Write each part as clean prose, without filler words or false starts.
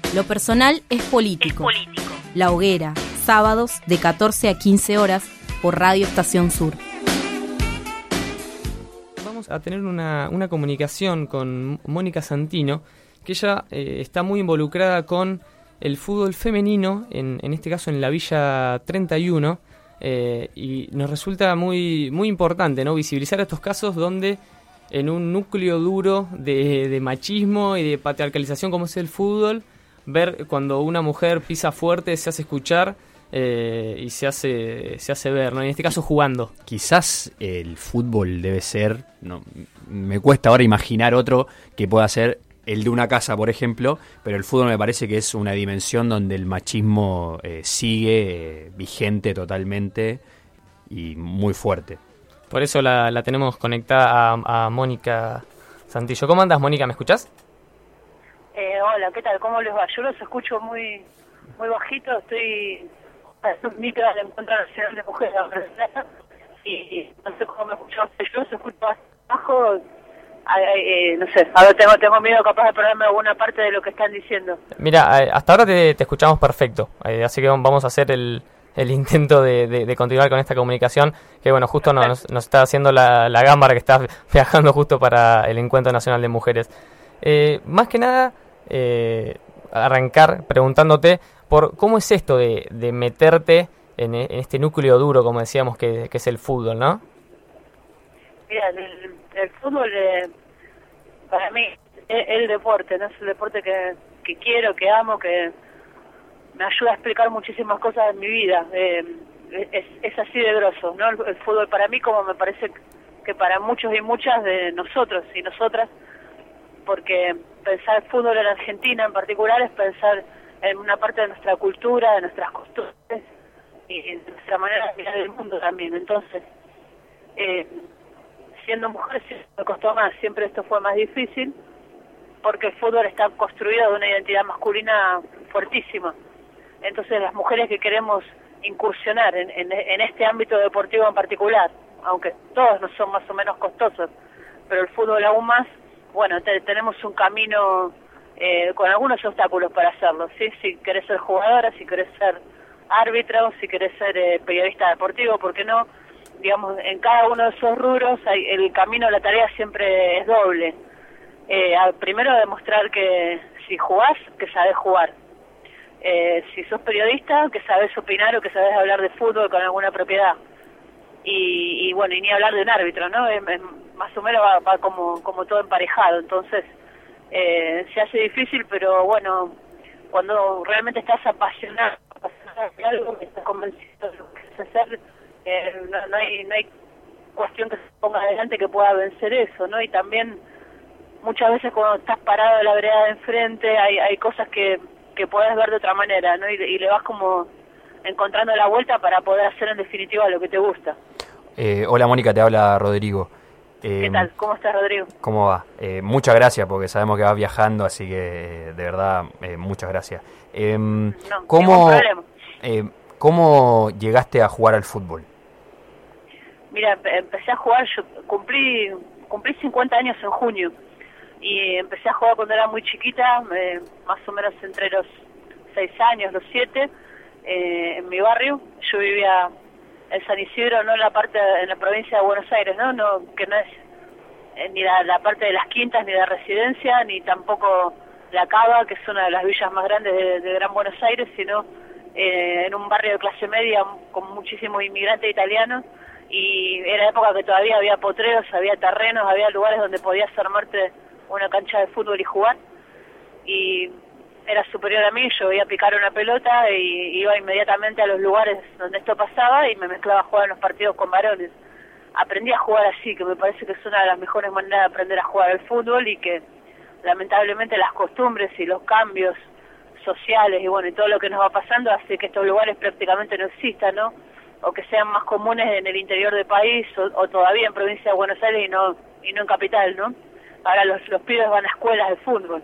Lo personal es político. La Hoguera, sábados de 14 a 15 horas por Radio Estación Sur. Vamos a tener una comunicación con Mónica Santino, que ella está muy involucrada con el fútbol femenino, en este caso en la Villa 31, y nos resulta muy, muy importante, ¿no?, visibilizar estos casos donde en un núcleo duro de machismo y de patriarcalización como es el fútbol, ver cuando una mujer pisa fuerte, se hace escuchar y se hace ver, ¿no? En este caso jugando. Quizás el fútbol debe ser, no, me cuesta ahora imaginar otro que pueda ser el de una casa, por ejemplo, pero el fútbol me parece que es una dimensión donde el machismo sigue vigente totalmente y muy fuerte. Por eso la tenemos conectada a Mónica Santillo. ¿Cómo andas, Mónica? ¿Me escuchás? Hola, ¿qué tal? ¿Cómo les va? Yo los escucho muy muy bajito, estoy en un micro al Encuentro Nacional de Mujeres y no sé cómo me escuchan, yo los escucho bajo, no sé, ahora tengo miedo capaz de perderme alguna parte de lo que están diciendo. Mira, hasta ahora te escuchamos perfecto, así que vamos a hacer el intento de continuar con esta comunicación, que bueno, justo nos está haciendo la gámbara que está viajando justo para el Encuentro Nacional de Mujeres. Más que nada, arrancar preguntándote por cómo es esto de meterte en este núcleo duro, como decíamos, que es el fútbol, ¿no? Mira, el fútbol para mí es el deporte, ¿no? Es el deporte que quiero, que amo, que me ayuda a explicar muchísimas cosas en mi vida. Es así de grosso, ¿no? El fútbol para mí, como me parece que para muchos y muchas de nosotros y nosotras, porque pensar fútbol en Argentina en particular es pensar en una parte de nuestra cultura, de nuestras costumbres y de nuestra manera de mirar el mundo también. Entonces, siendo mujer me costó más, siempre esto fue más difícil, porque el fútbol está construido de una identidad masculina fuertísima. Entonces las mujeres que queremos incursionar en este ámbito deportivo en particular, aunque todos no son más o menos costosos, pero el fútbol aún más, bueno, tenemos un camino con algunos obstáculos para hacerlo, ¿sí? Si querés ser jugadora, si querés ser árbitro, si querés ser periodista deportivo, ¿por qué no? Digamos, en cada uno de esos rubros el camino, la tarea siempre es doble. Primero demostrar que si jugás, que sabés jugar. Si sos periodista, que sabés opinar o que sabés hablar de fútbol con alguna propiedad. Y bueno, y ni hablar de un árbitro, ¿no? Más o menos va como todo emparejado. Entonces, se hace difícil, pero bueno, cuando realmente estás apasionado de algo, que estás convencido de lo que quieres hacer, no hay cuestión que se ponga adelante que pueda vencer eso, ¿no? Y también, muchas veces cuando estás parado en la vereda de enfrente, hay cosas que podés ver de otra manera, ¿no? Y le vas como encontrando la vuelta para poder hacer en definitiva lo que te gusta. Hola Mónica, te habla Rodrigo. ¿Qué tal? ¿Cómo estás, Rodrigo? ¿Cómo va? Muchas gracias, porque sabemos que vas viajando, así que de verdad, muchas gracias. No, ningún problema. ¿Cómo llegaste a jugar al fútbol? Mira, empecé a jugar, yo cumplí 50 años en junio, y empecé a jugar cuando era muy chiquita, más o menos entre los 6 años, los 7, en mi barrio. Yo vivía en San Isidro, no en la provincia de Buenos Aires, no que no es ni la parte de las quintas, ni de residencia, ni tampoco la Cava, que es una de las villas más grandes de Gran Buenos Aires, sino en un barrio de clase media con muchísimos inmigrantes italianos, y era época que todavía había potreros, había terrenos, había lugares donde podías armarte una cancha de fútbol y jugar, y era superior a mí. Yo veía picar una pelota y iba inmediatamente a los lugares donde esto pasaba y me mezclaba a jugar en los partidos con varones. Aprendí a jugar así, que me parece que es una de las mejores maneras de aprender a jugar al fútbol, y que lamentablemente las costumbres y los cambios sociales y bueno, y todo lo que nos va pasando hace que estos lugares prácticamente no existan, ¿no? O que sean más comunes en el interior del país o todavía en provincia de Buenos Aires y no en capital, ¿no? Ahora los pibes van a escuelas de fútbol.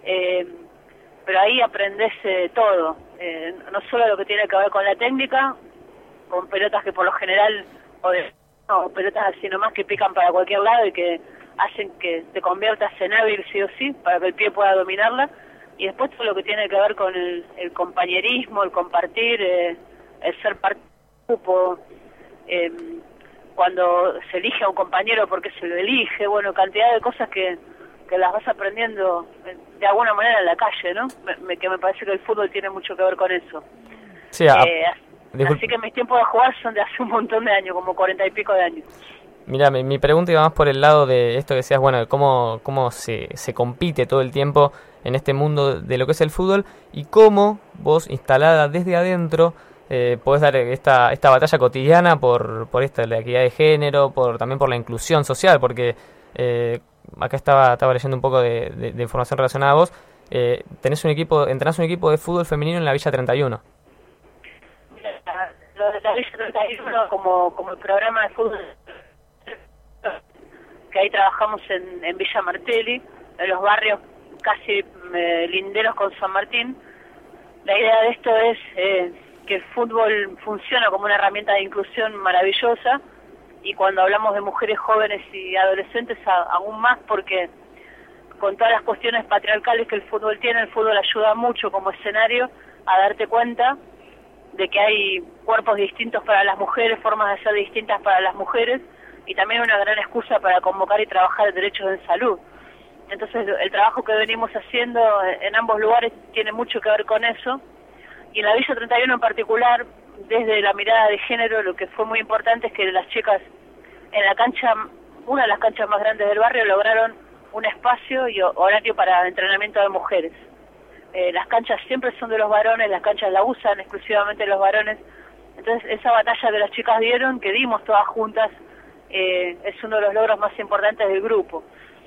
Pero ahí aprendes todo, no solo lo que tiene que ver con la técnica, con pelotas que por lo general, o pelotas así nomás que pican para cualquier lado y que hacen que te conviertas en hábil sí o sí, para que el pie pueda dominarla, y después todo lo que tiene que ver con el compañerismo, el compartir, el ser parte del grupo, cuando se elige a un compañero porque se lo elige, bueno, cantidad de cosas que las vas aprendiendo de alguna manera en la calle, ¿no? Que me parece que el fútbol tiene mucho que ver con eso. Sí, así que mis tiempos de jugar son de hace un montón de años, como 40 y pico de años. Mira, mi pregunta iba más por el lado de esto que decías, bueno, de cómo se compite todo el tiempo en este mundo de lo que es el fútbol y cómo vos, instalada desde adentro, podés dar esta batalla cotidiana por la equidad de género, también por la inclusión social, porque acá estaba leyendo un poco de información relacionada a vos. Entrenás un equipo de fútbol femenino en la Villa 31. Lo de la Villa 31 como el programa de fútbol, que ahí trabajamos en Villa Martelli, en los barrios casi linderos con San Martín. La idea de esto es que el fútbol funciona como una herramienta de inclusión maravillosa, y cuando hablamos de mujeres jóvenes y adolescentes aún más, porque con todas las cuestiones patriarcales que el fútbol tiene, el fútbol ayuda mucho como escenario a darte cuenta de que hay cuerpos distintos para las mujeres, formas de ser distintas para las mujeres, y también una gran excusa para convocar y trabajar derechos en salud. Entonces el trabajo que venimos haciendo en ambos lugares tiene mucho que ver con eso, y en la Villa 31 en particular, desde la mirada de género, lo que fue muy importante es que las chicas en la cancha, una de las canchas más grandes del barrio, lograron un espacio y horario para entrenamiento de mujeres. Las canchas siempre son de los varones, las canchas la usan exclusivamente los varones. Entonces esa batalla que las chicas dieron, que dimos todas juntas, es uno de los logros más importantes del grupo.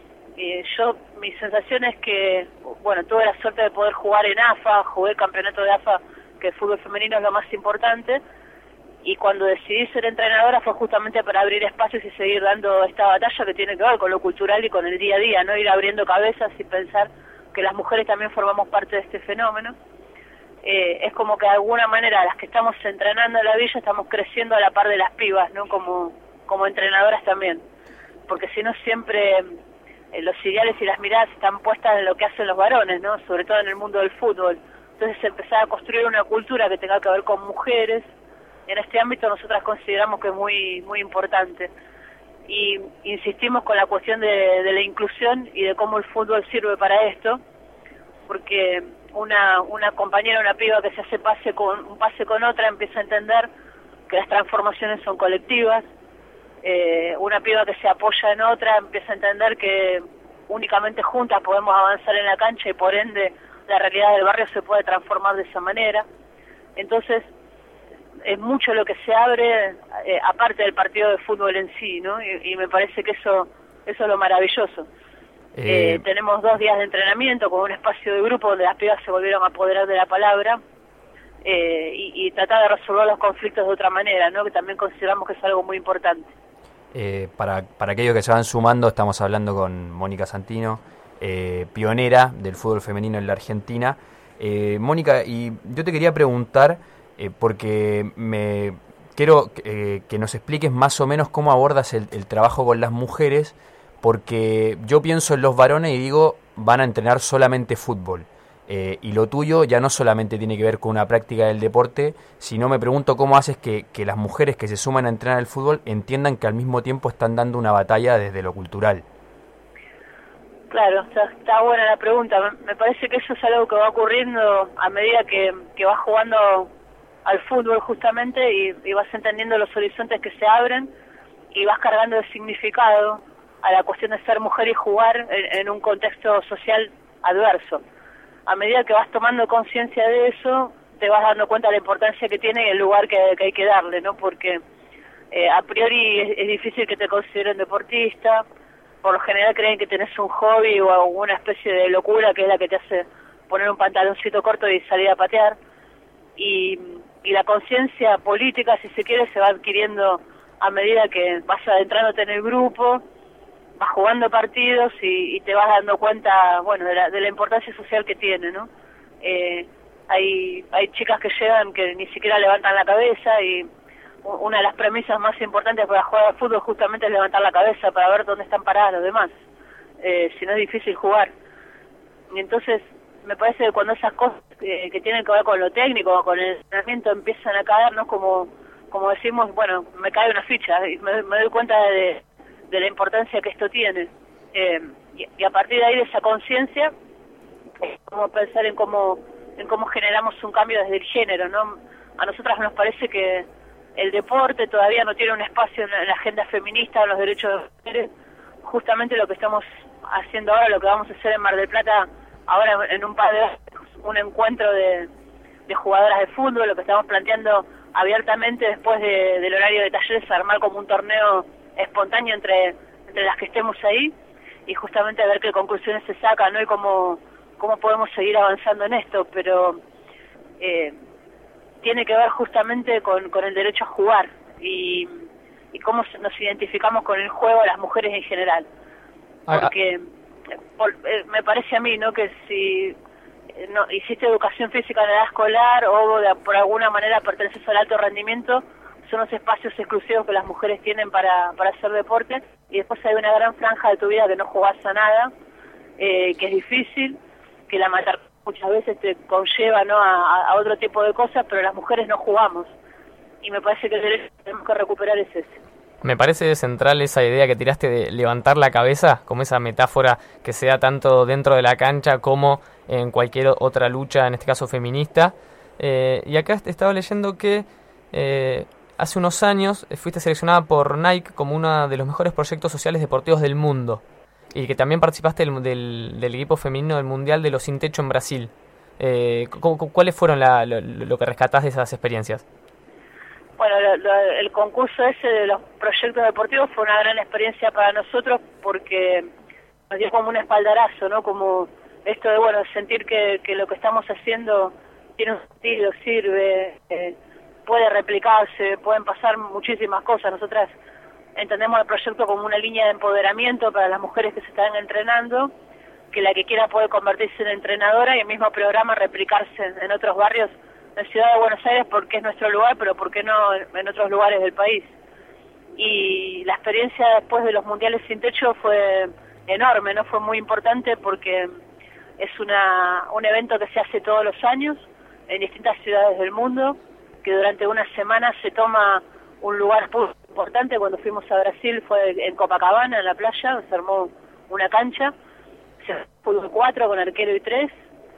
Mi sensación es que, bueno, tuve la suerte de poder jugar en AFA, jugué el campeonato de AFA, que el fútbol femenino es lo más importante, y cuando decidí ser entrenadora fue justamente para abrir espacios y seguir dando esta batalla que tiene que ver con lo cultural y con el día a día, ¿no? Ir abriendo cabezas y pensar que las mujeres también formamos parte de este fenómeno. Es como que de alguna manera las que estamos entrenando en la villa estamos creciendo a la par de las pibas, ¿no? Como entrenadoras también, porque si no siempre los ideales y las miradas están puestas en lo que hacen los varones, ¿no? Sobre todo en el mundo del fútbol. Entonces empezar a construir una cultura que tenga que ver con mujeres. En este ámbito nosotras consideramos que es muy muy importante, y insistimos con la cuestión de la inclusión y de cómo el fútbol sirve para esto, porque una compañera, una piba que se hace un pase con otra, empieza a entender que las transformaciones son colectivas. Una piba que se apoya en otra empieza a entender que únicamente juntas podemos avanzar en la cancha, y por ende la realidad del barrio se puede transformar de esa manera. Entonces es mucho lo que se abre, aparte del partido de fútbol en sí, ¿no? Y me parece que eso es lo maravilloso. Tenemos 2 días de entrenamiento con un espacio de grupo donde las pibas se volvieron a apoderar de la palabra, y tratar de resolver los conflictos de otra manera, ¿no? Que también consideramos que es algo muy importante. Para aquellos que se van sumando, estamos hablando con Mónica Santino, pionera del fútbol femenino en la Argentina. Mónica, y yo te quería preguntar, porque quiero que nos expliques más o menos cómo abordas el trabajo con las mujeres, porque yo pienso en los varones y digo, van a entrenar solamente fútbol. Y lo tuyo ya no solamente tiene que ver con una práctica del deporte, sino me pregunto cómo haces que las mujeres que se suman a entrenar el fútbol entiendan que al mismo tiempo están dando una batalla desde lo cultural. Claro, está buena la pregunta. Me parece que eso es algo que va ocurriendo a medida que vas jugando al fútbol justamente, y vas entendiendo los horizontes que se abren, y vas cargando de significado a la cuestión de ser mujer y jugar en un contexto social adverso. A medida que vas tomando conciencia de eso, te vas dando cuenta de la importancia que tiene y el lugar que hay que darle, ¿no? Porque a priori es difícil que te consideren deportista. Por lo general creen que tenés un hobby o alguna especie de locura que es la que te hace poner un pantaloncito corto y salir a patear. Y la conciencia política, si se quiere, se va adquiriendo a medida que vas adentrándote en el grupo, vas jugando partidos y te vas dando cuenta, bueno, de la importancia social que tiene, ¿no? Hay chicas que llegan que ni siquiera levantan la cabeza, y una de las premisas más importantes para jugar al fútbol justamente es levantar la cabeza para ver dónde están paradas los demás. Si no es difícil jugar. Y entonces me parece que cuando esas cosas que tienen que ver con lo técnico o con el entrenamiento empiezan a caernos, como decimos, bueno, me cae una ficha y me doy cuenta de la importancia que esto tiene. Y a partir de ahí, de esa conciencia, como pensar en cómo generamos un cambio desde el género, ¿no? A nosotras nos parece que el deporte todavía no tiene un espacio en la agenda feminista, en los derechos de las mujeres. Justamente lo que estamos haciendo ahora, lo que vamos a hacer en Mar del Plata, ahora en un par de horas, un encuentro de jugadoras de fútbol, lo que estamos planteando abiertamente después del horario de talleres, armar como un torneo espontáneo entre las que estemos ahí, y justamente a ver qué conclusiones se sacan, ¿no? Y cómo podemos seguir avanzando en esto, pero tiene que ver justamente con el derecho a jugar y cómo nos identificamos con el juego las mujeres en general. Porque me parece a mí, ¿no?, que si no hiciste educación física en la edad escolar o por alguna manera perteneces al alto rendimiento, son los espacios exclusivos que las mujeres tienen para hacer deporte, y después hay una gran franja de tu vida que no jugás a nada, que es difícil, que la maternidad muchas veces te conlleva, ¿no?, a otro tipo de cosas, pero las mujeres no jugamos, y me parece que el derecho que tenemos que recuperar es ese. Me parece central esa idea que tiraste de levantar la cabeza, como esa metáfora que se da tanto dentro de la cancha como en cualquier otra lucha, en este caso feminista. Y acá estaba leyendo que hace unos años fuiste seleccionada por Nike como uno de los mejores proyectos sociales deportivos del mundo, y que también participaste del equipo femenino del Mundial de los Sin Techo en Brasil. ¿Cuáles fueron lo que rescatás de esas experiencias? Bueno, el concurso ese de los proyectos deportivos fue una gran experiencia para nosotros, porque nos dio como un espaldarazo, ¿no? Como esto de, bueno, sentir que lo que estamos haciendo tiene un sentido, sirve, puede replicarse, pueden pasar muchísimas cosas. Nosotras entendemos el proyecto como una línea de empoderamiento para las mujeres que se están entrenando, que la que quiera puede convertirse en entrenadora, y el mismo programa replicarse en otros barrios en Ciudad de Buenos Aires, porque es nuestro lugar, pero ¿por qué no en otros lugares del país? Y la experiencia después de los Mundiales Sin Techo fue enorme, ¿no? Fue muy importante porque es un evento que se hace todos los años en distintas ciudades del mundo, que durante una semana se toma un lugar importante. Cuando fuimos a Brasil fue en Copacabana, en la playa, se armó una cancha, se jugó 4 con arquero y 3,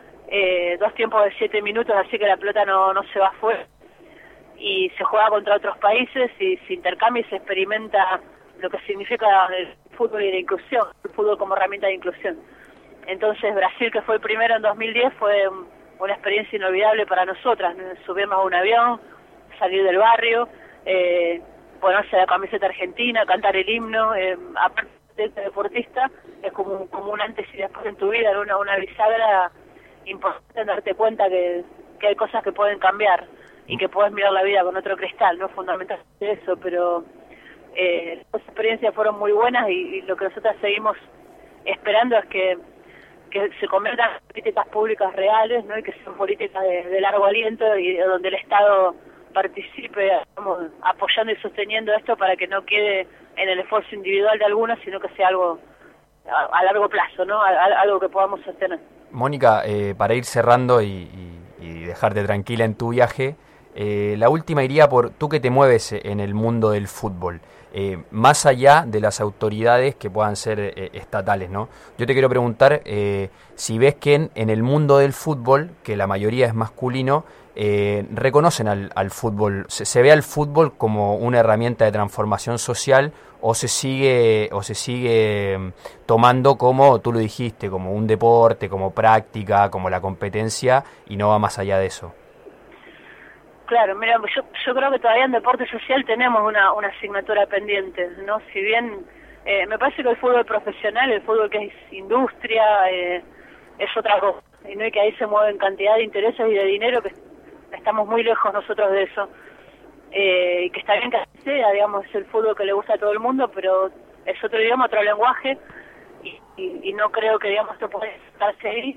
2 tiempos de 7 minutos, así que la pelota no se va afuera, y se juega contra otros países y se intercambia y se experimenta lo que significa el fútbol y la inclusión, el fútbol como herramienta de inclusión. Entonces Brasil, que fue el primero en 2010, fue una experiencia inolvidable para nosotras, ¿no? Subirnos a un avión, salir del barrio, ponerse la camiseta argentina, cantar el himno, aparte de este deportista, es como un antes y después en tu vida, una bisagra importante en darte cuenta que hay cosas que pueden cambiar y que puedes mirar la vida con otro cristal, ¿no? Fundamentalmente eso, pero las experiencias fueron muy buenas, y lo que nosotros seguimos esperando es que se conviertan en políticas públicas reales, ¿no? Y que sean políticas de largo aliento, y donde el Estado participe, digamos, apoyando y sosteniendo esto, para que no quede en el esfuerzo individual de algunos, sino que sea algo a largo plazo, ¿no? Algo que podamos sostener. Mónica, para ir cerrando y dejarte tranquila en tu viaje, la última iría por tú, que te mueves en el mundo del fútbol, más allá de las autoridades que puedan ser estatales, ¿no? Yo te quiero preguntar si ves que en el mundo del fútbol, que la mayoría es masculino, reconocen al fútbol, se ve al fútbol como una herramienta de transformación social, o se sigue tomando, como tú lo dijiste, como un deporte, como práctica, como la competencia, y no va más allá de eso. Claro, mira, yo creo que todavía en deporte social tenemos una asignatura pendiente, ¿no? Si bien me parece que el fútbol profesional, el fútbol que es industria, es otra cosa, y no, y que ahí se mueven cantidad de intereses y de dinero, que estamos muy lejos nosotros de eso, y que está bien que así sea, digamos, es el fútbol que le gusta a todo el mundo, pero es otro idioma, otro lenguaje, y no creo que, digamos, esto pueda estarse ahí.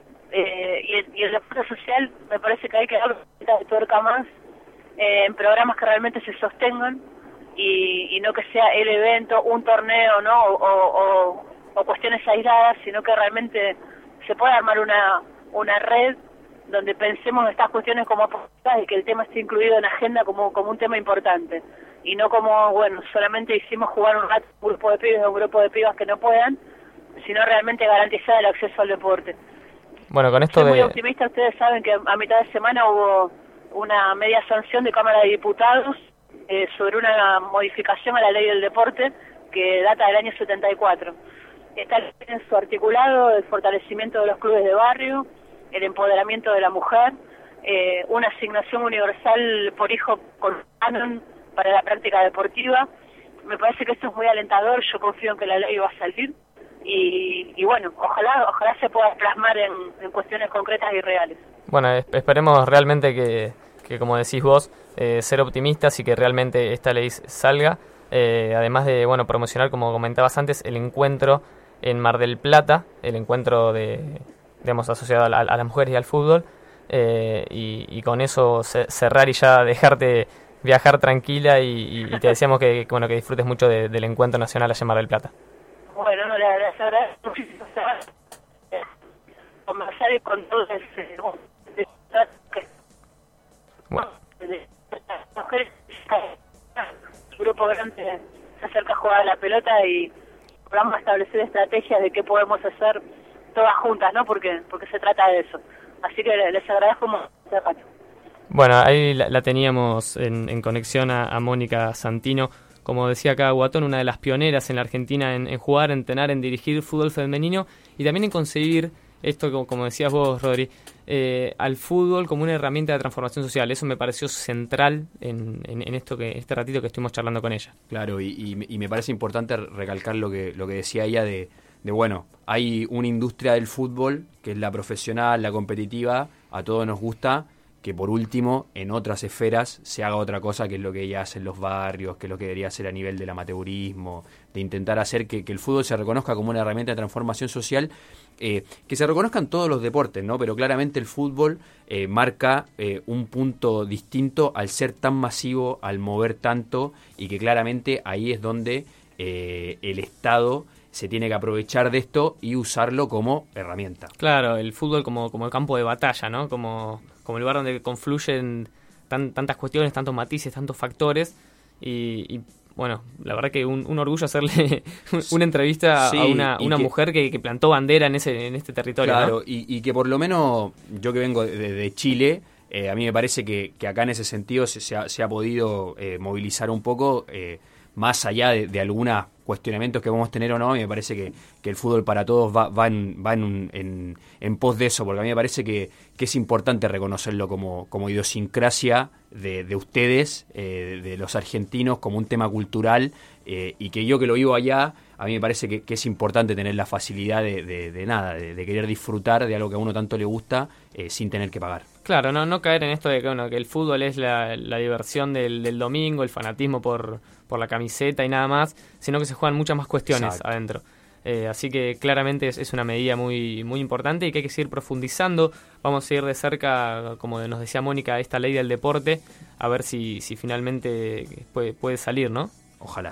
Y el deporte social me parece que hay que dar de tuerca más en programas que realmente se sostengan, y no que sea el evento, un torneo, ¿no? O cuestiones aisladas, sino que realmente se pueda armar una red donde pensemos en estas cuestiones como apostas y que el tema esté incluido en la agenda como un tema importante. Y no como, bueno, solamente hicimos jugar un rato un grupo de pibes o un grupo de pibas que no puedan, sino realmente garantizar el acceso al deporte. Bueno, con esto Soy muy optimista. Ustedes saben que a mitad de semana hubo una media sanción de Cámara de Diputados sobre una modificación a la ley del deporte que data del año 74. Está en su articulado el fortalecimiento de los clubes de barrio, el empoderamiento de la mujer, una asignación universal por hijo con canon para la práctica deportiva. Me parece que esto es muy alentador, yo confío en que la ley va a salir y bueno, ojalá se pueda plasmar en cuestiones concretas y reales. Bueno, esperemos realmente que como decís vos, ser optimistas y que realmente esta ley salga, además de bueno promocionar, como comentabas antes, el encuentro en Mar del Plata, el encuentro digamos asociado a las mujeres y al fútbol, y con eso cerrar y ya dejarte viajar tranquila y te deseamos que disfrutes mucho del encuentro nacional allá en Mar del Plata. Bueno, les agradezco muchísimo conversar y con todos bueno. las mujeres, el grupo grande se acerca a jugar a la pelota y vamos a establecer estrategias de qué podemos hacer todas juntas, ¿no? Porque se trata de eso. Así que les agradezco mucho. Bueno, ahí la teníamos en conexión a Mónica Santino, como decía acá Guatón, una de las pioneras en la Argentina en jugar, en entrenar, en dirigir fútbol femenino y también en concebir esto, como decías vos, Rodri, al fútbol como una herramienta de transformación social. Eso me pareció central en este ratito que estuvimos charlando con ella. Claro, y me parece importante recalcar lo que decía ella de bueno, hay una industria del fútbol que es la profesional, la competitiva, a todos nos gusta, que por último en otras esferas se haga otra cosa, que es lo que ella hace en los barrios, que es lo que debería hacer a nivel del amateurismo, de intentar hacer que el fútbol se reconozca como una herramienta de transformación social, que se reconozcan todos los deportes, ¿no? Pero claramente el fútbol marca un punto distinto al ser tan masivo, al mover tanto, y que claramente ahí es donde el Estado se tiene que aprovechar de esto y usarlo como herramienta. Claro, el fútbol como el campo de batalla, ¿no? Como el lugar donde confluyen tantas cuestiones, tantos matices, tantos factores y bueno, la verdad que un orgullo hacerle una entrevista a una mujer que plantó bandera en este territorio. Claro, ¿no? y que por lo menos yo que vengo de Chile, a mí me parece que acá en ese sentido se ha podido movilizar un poco, más allá de algunos cuestionamientos que vamos a tener o no. A mí me parece que el fútbol para todos va en pos de eso, porque a mí me parece que es importante reconocerlo como idiosincrasia de ustedes, de los argentinos, como un tema cultural, y que yo que lo vivo allá, a mí me parece que es importante tener la facilidad de querer disfrutar de algo que a uno tanto le gusta, sin tener que pagar. Claro, no caer en esto de que el fútbol es la diversión del domingo, el fanatismo por la camiseta y nada más, sino que se juegan muchas más cuestiones. Exacto. Adentro. Así que claramente es una medida muy, muy importante y que hay que seguir profundizando. Vamos a seguir de cerca, como nos decía Mónica, esta ley del deporte, a ver si finalmente puede salir, ¿no? Ojalá.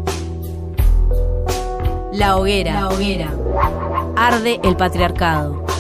La hoguera. Arde el patriarcado.